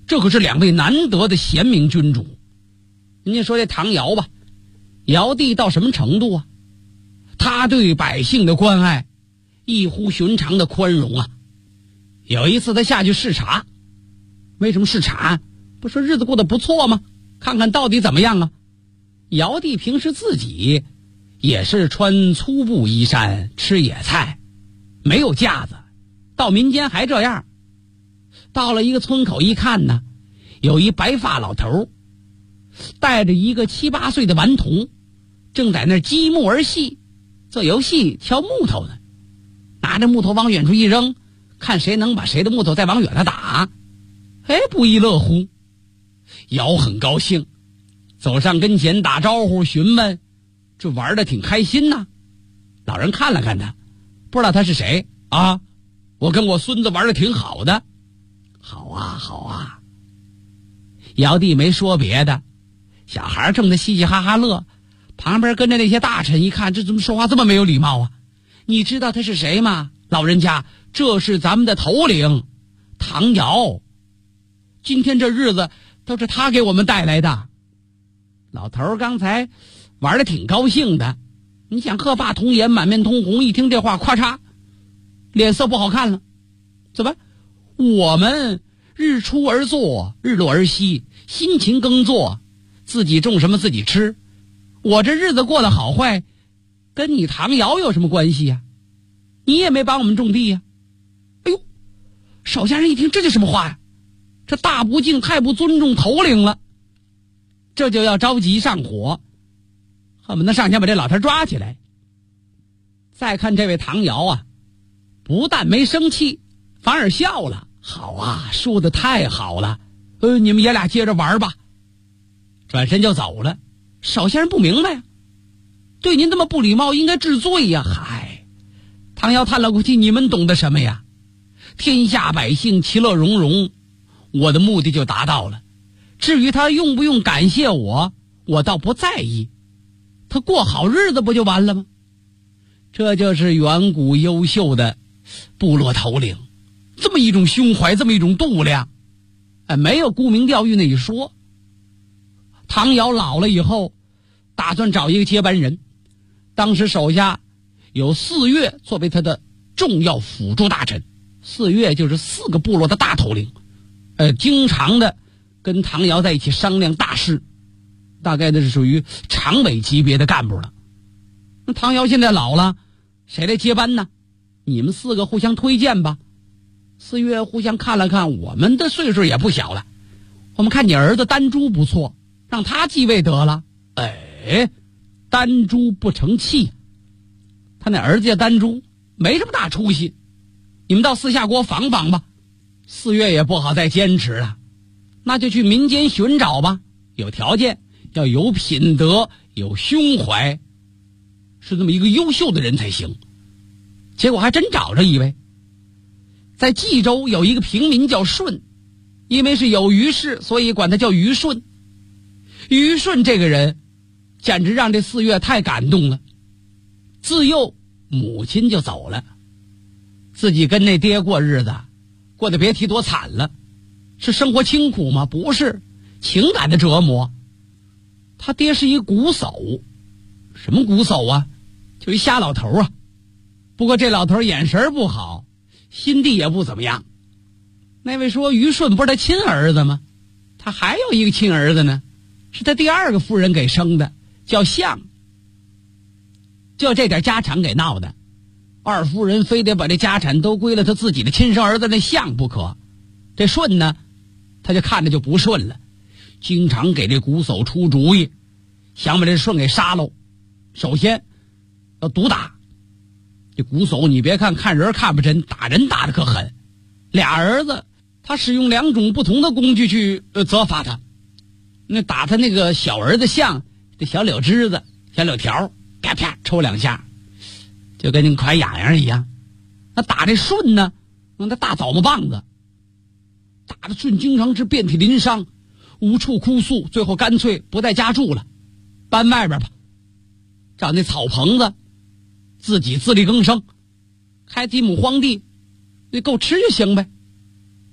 这可是2位难得的贤明君主。人家说这唐尧吧，尧帝到什么程度啊？他对百姓的关爱异乎寻常的宽容啊。有一次他下去视察，为什么视察？不说日子过得不错吗？看看到底怎么样啊。尧帝平时自己也是穿粗布衣衫，吃野菜，没有架子，到民间还这样。到了一个村口一看呢，有一白发老头带着一个7、8岁的顽童，正在那积木儿戏，做游戏敲木头呢，拿着木头往远处一扔，看谁能把谁的木头再往远了打。不亦乐乎。尧很高兴，走上跟前打招呼询问，这玩得挺开心呐。老人看了看他，不知道他是谁啊？我跟我孙子玩得挺好的。好啊好啊。尧帝没说别的，小孩正在嘻嘻哈哈乐，旁边跟着那些大臣一看，这怎么说话这么没有礼貌啊？你知道他是谁吗？老人家，这是咱们的头领唐尧，今天这日子都是他给我们带来的。老头刚才玩得挺高兴的，你想鹤发童颜，满面通红，一听这话，咔嚓，脸色不好看了。怎么？我们日出而作，日落而息，辛勤耕作，自己种什么自己吃。我这日子过得好坏，跟你唐尧有什么关系呀？你也没帮我们种地呀。哎呦，手下人一听，这叫什么话呀？这大不敬，太不尊重头领了。这就要着急上火，恨不得上前把这老头抓起来。再看这位唐尧啊，不但没生气，反而笑了。好啊，说的太好了，你们爷俩接着玩吧。转身就走了。手下人不明白呀，对您这么不礼貌，应该治罪呀。嗨，唐尧叹了口气，你们懂得什么呀？天下百姓其乐融融，我的目的就达到了。至于他用不用感谢我，我倒不在意，他过好日子不就完了吗？这就是远古优秀的部落头领，这么一种胸怀，这么一种度量，没有沽名钓誉那一说。唐尧老了以后，打算找一个接班人，当时手下有4岳作为他的重要辅助大臣。4岳就是4个部落的大头领，经常的跟唐尧在一起商量大事，大概那是属于常委级别的干部了。那唐尧现在老了，谁来接班呢？你们4个互相推荐吧。4岳互相看了看，我们的岁数也不小了，我们看你儿子丹朱不错，让他继位得了。丹朱不成器，他那儿子叫丹朱，没什么大出息，你们到四下给我访访吧。4岳也不好再坚持了，那就去民间寻找吧。有条件，要有品德，有胸怀，是这么一个优秀的人才行。结果还真找着一位，在冀州有一个平民叫舜，因为是有余氏，所以管他叫虞舜。虞舜这个人简直让这4岳太感动了。自幼母亲就走了，自己跟那爹过日子，过得别提多惨了。是生活清苦吗？不是，情感的折磨。他爹是一个瞽叟。什么瞽叟啊？就一瞎老头啊。不过这老头眼神不好，心地也不怎么样。那位说虞舜不是他亲儿子吗？他还有一个亲儿子呢，是他第2个夫人给生的，叫象。就这点家产给闹的，二夫人非得把这家产都归了他自己的亲生儿子那象不可。这舜呢，他就看着就不顺了，经常给这瞽叟出主意，想把这舜给杀喽。首先要毒打这瞽叟，你别看人看不真，打人打得可狠。俩儿子他使用2种不同的工具去责罚他。那打他那个小儿子象，这小柳枝子小柳条啪啪抽2下，就跟那快痒痒一样。那打这舜呢，用他大枣木棒子打的舜经常是遍体鳞伤，无处哭诉，最后干脆不在家住了，搬外边吧，找那草棚子自己自力更生，开几亩荒地，那够吃就行呗。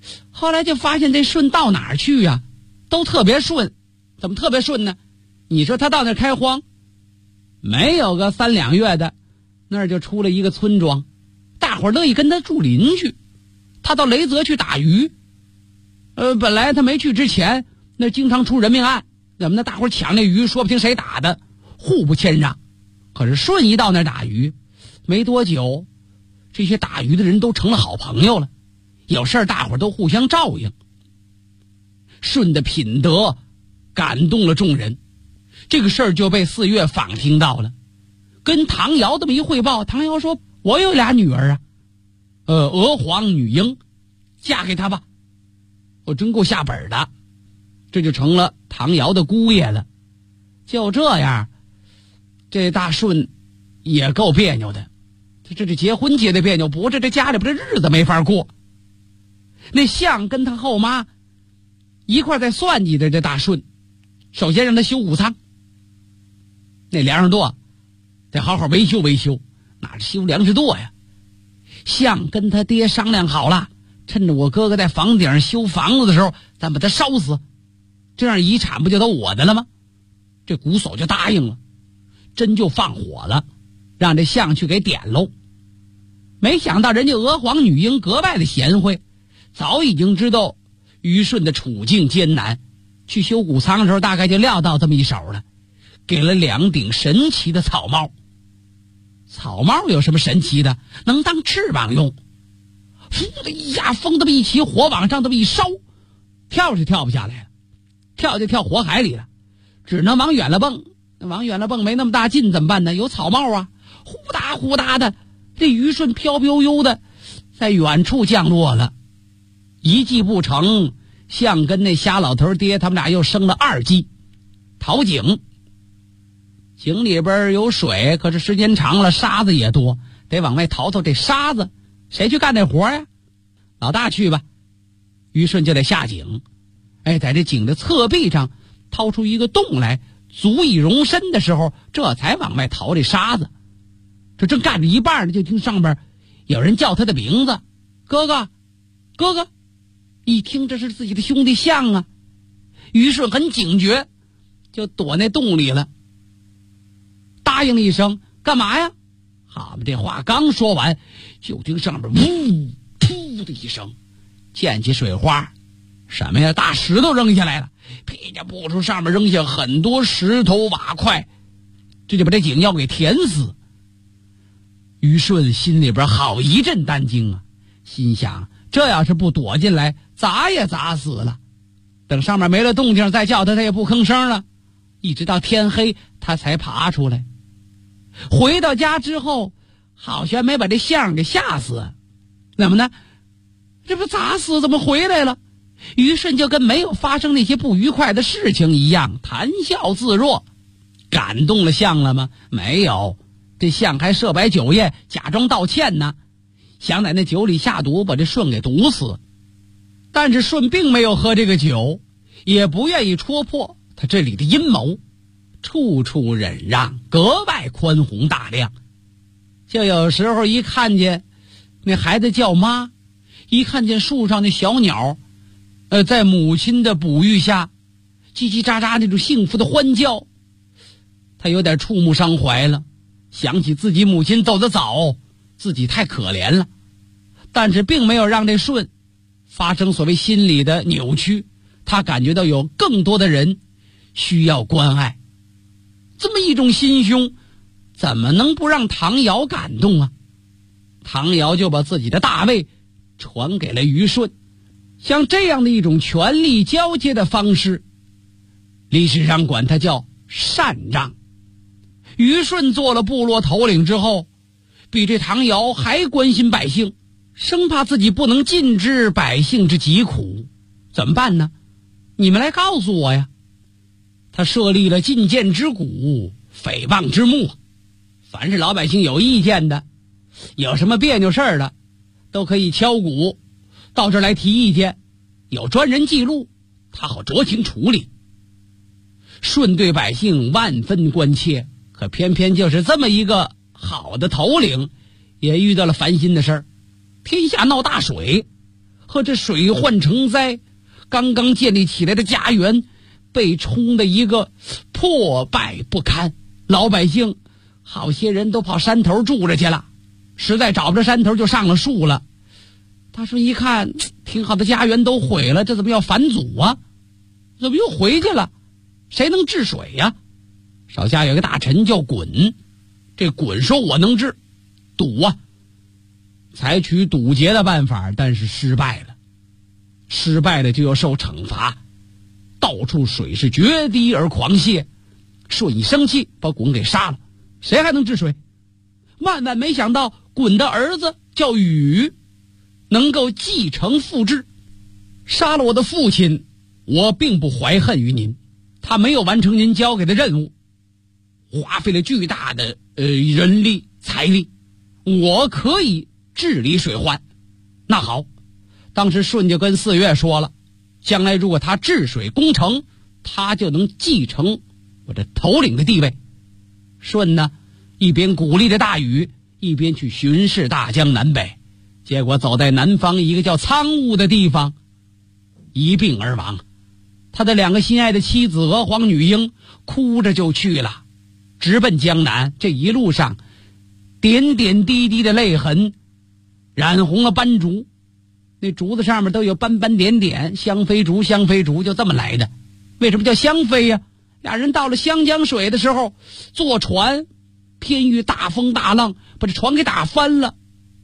后来就发现这顺到哪儿去啊，都特别顺。怎么特别顺呢？你说他到那儿开荒，没有个3、2月的，那儿就出了一个村庄，大伙儿乐意跟他住邻居。他到雷泽去打鱼，本来他没去之前，那经常出人命案，怎么呢？大伙儿抢那鱼，说不清谁打的，互不谦让。可是顺一到那儿打鱼，没多久，这些打鱼的人都成了好朋友了，有事儿大伙儿都互相照应。顺的品德感动了众人，这个事儿就被4月坊听到了，跟唐瑶这么一汇报，唐瑶说：“我有俩女儿啊，娥皇、女英，嫁给他吧。”我真够下本的，这就成了唐瑶的姑爷了。就这样，这大顺也够别扭的，这结婚结的别扭，不是这家里边这日子没法过。那相跟他后妈一块在算计着这大顺，首先让他修谷仓，那粮食垛得好好维修维修，哪是修粮食垛呀？相跟他爹商量好了，趁着我哥哥在房顶上修房子的时候，咱把他烧死，这样遗产不就都我的了吗？这瞽叟就答应了，真就放火了，让这相去给点喽。没想到人家娥皇女英格外的贤惠，早已经知道虞舜的处境艰难，去修谷仓的时候大概就料到这么一手了，给了2顶神奇的草帽。草帽有什么神奇的？能当翅膀用。呼的一下，风这么一起，火往上这么一烧，跳是跳不下来了，跳就跳火海里了，只能往远了蹦。往远了蹦没那么大劲怎么办呢？有草帽啊，呼哒呼哒的，这虞舜飘飘悠的在远处降落了。一计不成，相跟那瞎老头爹他们俩又生了2计，淘井。井里边有水，可是时间长了沙子也多，得往外淘这沙子，谁去干那活呀？老大去吧。虞舜就得下井，在这井的侧壁上掏出一个洞来，足以容身的时候，这才往外淘这沙子。这正干着一半呢，就听上边有人叫他的名字：“哥哥，哥哥！”一听这是自己的兄弟相啊，虞舜很警觉，就躲那洞里了。答应了一声：“干嘛呀？”好嘛，这话刚说完，就听上边呜噗的一声，溅起水花。什么呀？大石头扔下来了，噼里扑出，上面扔下很多石头瓦块，这就把这井要给填死。虞舜心里边好一阵担惊啊，心想这要是不躲进来，砸也砸死了。等上面没了动静再叫他，他也不吭声了。一直到天黑，他才爬出来。回到家之后，好悬没把这相给吓死。怎么呢？这不砸死怎么回来了？虞舜就跟没有发生那些不愉快的事情一样，谈笑自若。感动了相了吗？没有，这相还设摆酒宴，假装道歉呢，想在那酒里下毒，把这舜给毒死。但是舜并没有喝这个酒，也不愿意戳破他这里的阴谋，处处忍让，格外宽宏大量。就有时候一看见那孩子叫妈，一看见树上那小鸟在母亲的哺育下叽叽喳喳那种幸福的欢叫，他有点触目伤怀了，想起自己母亲走得早，自己太可怜了。但是并没有让这舜发生所谓心理的扭曲，他感觉到有更多的人需要关爱。这么一种心胸，怎么能不让唐尧感动啊？唐尧就把自己的大位传给了虞舜。像这样的一种权力交接的方式，历史上管它叫禅让。虞舜做了部落头领之后，比这唐尧还关心百姓，生怕自己不能尽知百姓之疾苦。怎么办呢？你们来告诉我呀。他设立了进谏之鼓，诽谤之幕，凡是老百姓有意见的，有什么别扭事儿的，都可以敲鼓到这儿来提意见，有专人记录，他好酌情处理。舜对百姓万分关切，可偏偏就是这么一个好的头领，也遇到了烦心的事儿。天下闹大水， 和这水患成灾，刚刚建立起来的家园被冲得一个破败不堪，老百姓好些人都跑山头住着去了，实在找不着山头就上了树了。他说一看挺好的家园都毁了，这怎么要反祖啊？怎么又回去了？谁能治水呀？手下有个大臣叫鲧，这鲧说我能治，堵啊，采取堵截的办法，但是失败了就要受惩罚，到处水是决堤而狂泻。舜一生气把鲧给杀了，谁还能治水？万万没想到鲧的儿子叫禹能够继承父志，杀了我的父亲，我并不怀恨于您，他没有完成您交给的任务，花费了巨大的人力财力，我可以治理水患。那好，当时舜就跟4月说了，将来如果他治水攻城，他就能继承我这头领的地位。舜呢，一边鼓励着大禹，一边去巡视大江南北，结果走在南方一个叫苍梧的地方，一病而亡。他的2个心爱的妻子娥皇女英哭着就去了，直奔江南。这一路上点点滴滴的泪痕染红了斑竹，那竹子上面都有斑斑点点，香妃竹就这么来的。为什么叫香妃呀？俩人到了湘江水的时候，坐船偏遇大风大浪，把这船给打翻了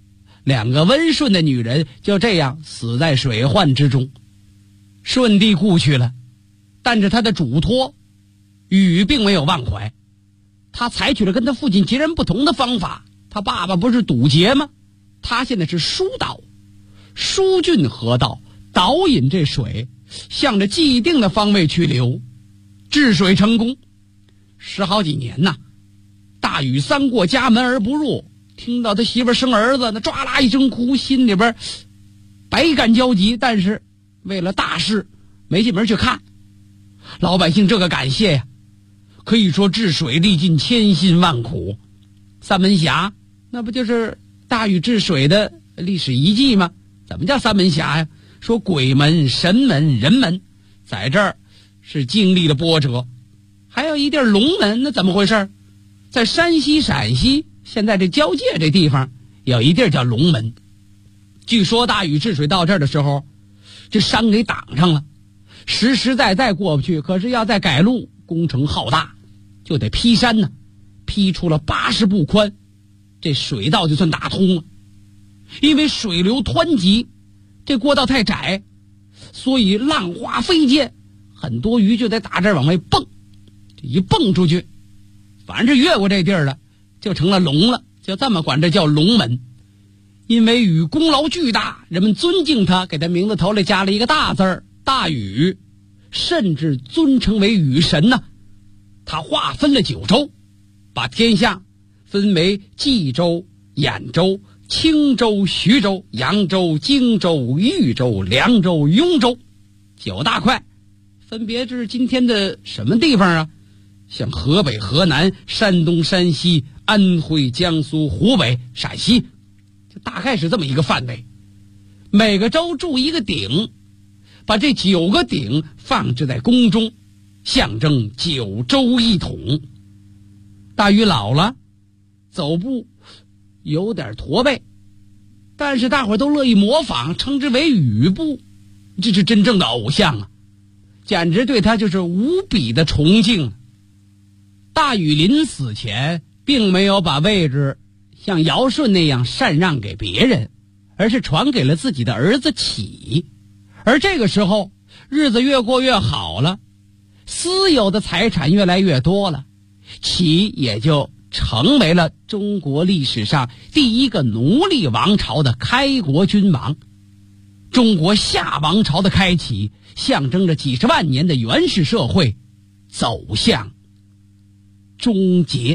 ，2个温顺的女人就这样死在水患之中。舜帝故去了，但是他的嘱托禹并没有忘怀，他采取了跟他父亲截然不同的方法。他爸爸不是堵截吗？他现在是疏导，疏浚河道，导引这水向着既定的方位去流，治水成功。10好几年呐，大禹3过家门而不入，听到他媳妇生儿子，那唰啦一声哭，心里边百感交集，但是为了大事没进门去看。老百姓这个感谢呀，可以说治水历尽千辛万苦。三门峡那不就是大禹治水的历史遗迹吗？怎么叫三门峡呀？说鬼门、神门、人门在这儿是经历了波折。还有一地儿龙门，那怎么回事？在山西陕西现在这交界这地方有一地儿叫龙门。据说大禹治水到这儿的时候，这山给挡上了，实实在在过不去。可是要再改路，工程浩大，就得劈山呢，劈出了80步宽，这水道就算打通了。因为水流湍急，这过道太窄，所以浪花飞溅，很多鱼就得打这儿往外蹦，这一蹦出去，反正越过这地儿了，就成了龙了，就这么管这叫龙门。因为禹功劳巨大，人们尊敬他，给他名字头里加了一个大字儿，大禹，甚至尊称为禹神呢。他划分了9州，把天下分为冀州、兖州、青州、徐州、扬州、荆州、豫州、凉州、雍州，9大块，分别是今天的什么地方啊？像河北、河南、山东、山西、安徽、江苏、湖北、陕西，就大概是这么一个范围。每个州筑一个鼎，把这9个鼎放置在宫中，象征9州一统。大禹老了，走步有点驼背，但是大伙都乐意模仿，称之为禹步。这是真正的偶像啊，简直对他就是无比的崇敬。大禹临死前并没有把位置像尧舜那样禅让给别人，而是传给了自己的儿子启。而这个时候日子越过越好了，私有的财产越来越多了，启也就成为了中国历史上第一个奴隶王朝的开国君王。中国夏王朝的开启，象征着几十万年的原始社会走向终结。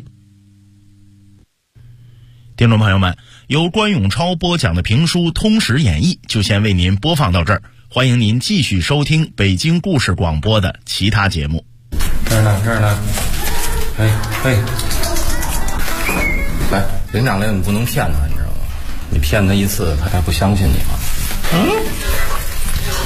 听众朋友们，由关永超播讲的评书《通史演义》就先为您播放到这儿，欢迎您继续收听北京故事广播的其他节目。 这儿呢，来，领长来，你不能骗他，你知道吗？你骗他一次，他还不相信你吗？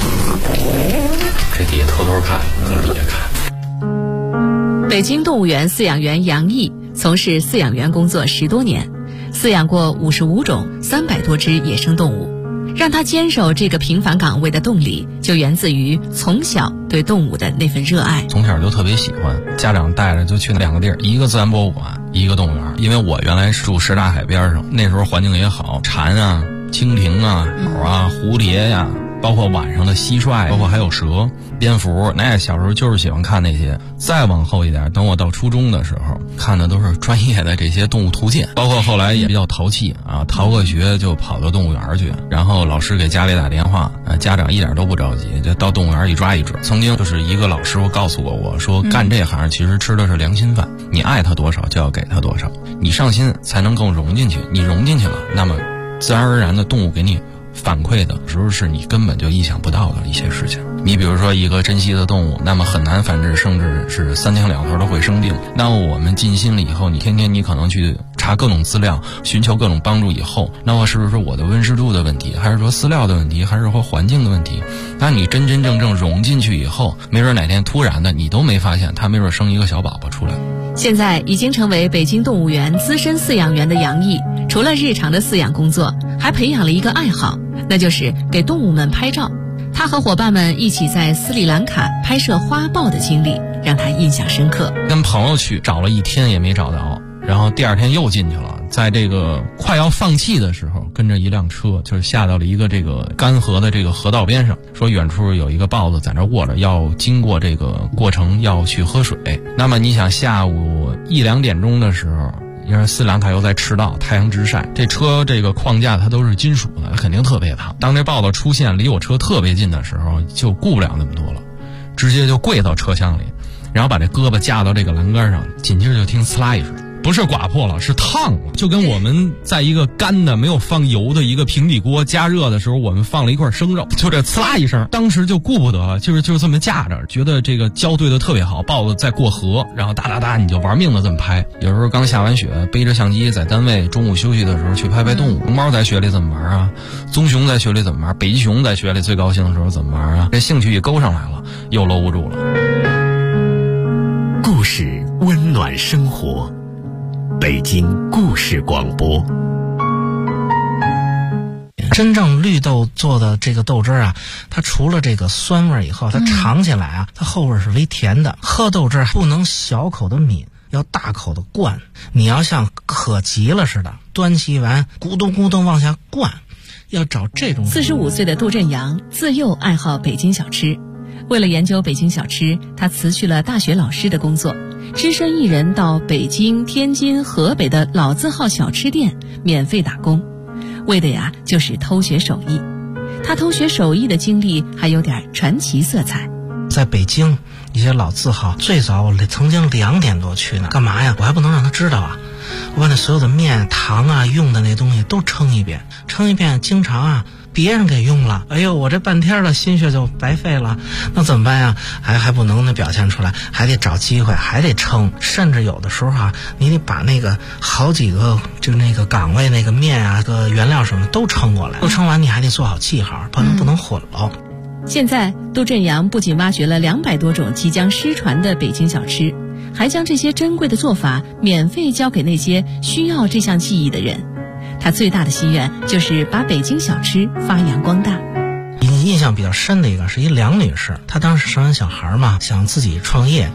这底下偷偷看，底下看。 北京动物园饲养员杨毅从事饲养员工作10多年，饲养过55种300多只野生动物。让他坚守这个平凡岗位的动力，就源自于从小对动物的那份热爱。 从小就特别喜欢，家长带着就去2个地儿，一个自然博物馆，一个动物园。因为我原来是住什刹海边上，那时候环境也好，蝉啊、蜻蜓啊、鸟啊、蝴蝶呀，包括晚上的蟋蟀，包括还有蛇、蝙蝠，那小时候就是喜欢看那些。再往后一点，等我到初中的时候，看的都是专业的这些动物图鉴，包括后来也比较淘气啊，逃个学就跑到动物园去，然后老师给家里打电话，家长一点都不着急，就到动物园一抓一准。曾经就是一个老师傅告诉过我说，干这行其实吃的是良心饭，你爱他多少就要给他多少，你上心才能更融进去，你融进去了，那么自然而然的动物给你反馈的时候是你根本就意想不到的一些事情。你比如说一个珍稀的动物，那么很难繁殖，甚至是3天2头都会生病。那么我们尽心了以后，你天天你可能去查各种资料，寻求各种帮助以后，那么是不是我的温湿度的问题，还是说饲料的问题，还是说环境的问题？那你真真正正融进去以后，没准哪天突然的你都没发现，它没准生一个小宝宝出来。 现在已经成为北京动物园资深饲养员的杨毅，除了日常的饲养工作，还培养了一个爱好，那就是给动物们拍照。他和伙伴们一起在斯里兰卡拍摄花豹的经历让他印象深刻。 跟朋友去找了1天也没找到，然后第2天又进去了，在这个快要放弃的时候，跟着一辆车就是下到了一个这个干涸的这个河道边上，说远处有一个豹子在那卧着，要经过这个过程要去喝水。那么你想下午1、2点钟的时候，因为斯里兰卡又在赤道，太阳直晒，这车这个框架它都是金属的，它肯定特别烫。当这豹子出现离我车特别近的时候，就顾不了那么多了，直接就跪到车厢里，然后把这胳膊架到这个栏杆上，紧接着就听呲啦一声，不是刮破了，是烫了，就跟我们在一个干的没有放油的一个平底锅加热的时候，我们放了一块生肉，就这呲啦一声，当时就顾不得，就是这么架着，觉得这个胶对的特别好，豹子在过河，然后哒哒哒你就玩命的这么拍。有时候刚下完雪，背着相机在单位中午休息的时候去拍拍动物。龙猫在雪里怎么玩啊？棕熊在雪里怎么玩？北极熊在雪里最高兴的时候怎么玩啊？这兴趣一勾上来了，又搂不住了。 故事温暖生活，北京故事广播。 真正绿豆做的这个豆汁啊，它除了这个酸味以后，它尝起来啊，它后味是微甜的。喝豆汁不能小口的抿，要大口的灌。你要像渴急了似的，端起碗咕咚咕咚往下灌，要找这种。 45岁的杜振阳自幼爱好北京小吃，为了研究北京小吃，他辞去了大学老师的工作，只身一人到北京、天津、河北的老字号小吃店免费打工，为的呀就是偷学手艺。他偷学手艺的经历还有点传奇色彩。 在北京一些老字号，最早我曾经2点多去呢，干嘛呀？我还不能让他知道啊！我把那所有的面、糖啊、用的那东西都称一遍，经常啊别人给用了，哎呦，我这半天的心血就白费了，那怎么办呀？还不能表现出来，还得找机会，还得称，甚至有的时候啊，你得把那个好几个就那个岗位那个面啊、个原料什么都称过来，都称完你还得做好记号，不能混了。 现在杜振阳不仅挖掘了200多种即将失传的北京小吃，还将这些珍贵的做法免费教给那些需要这项技艺的人。他最大的心愿就是把北京小吃发扬光大。 印象比较深的一个是一梁女士，她当时生完小孩嘛，想自己创业，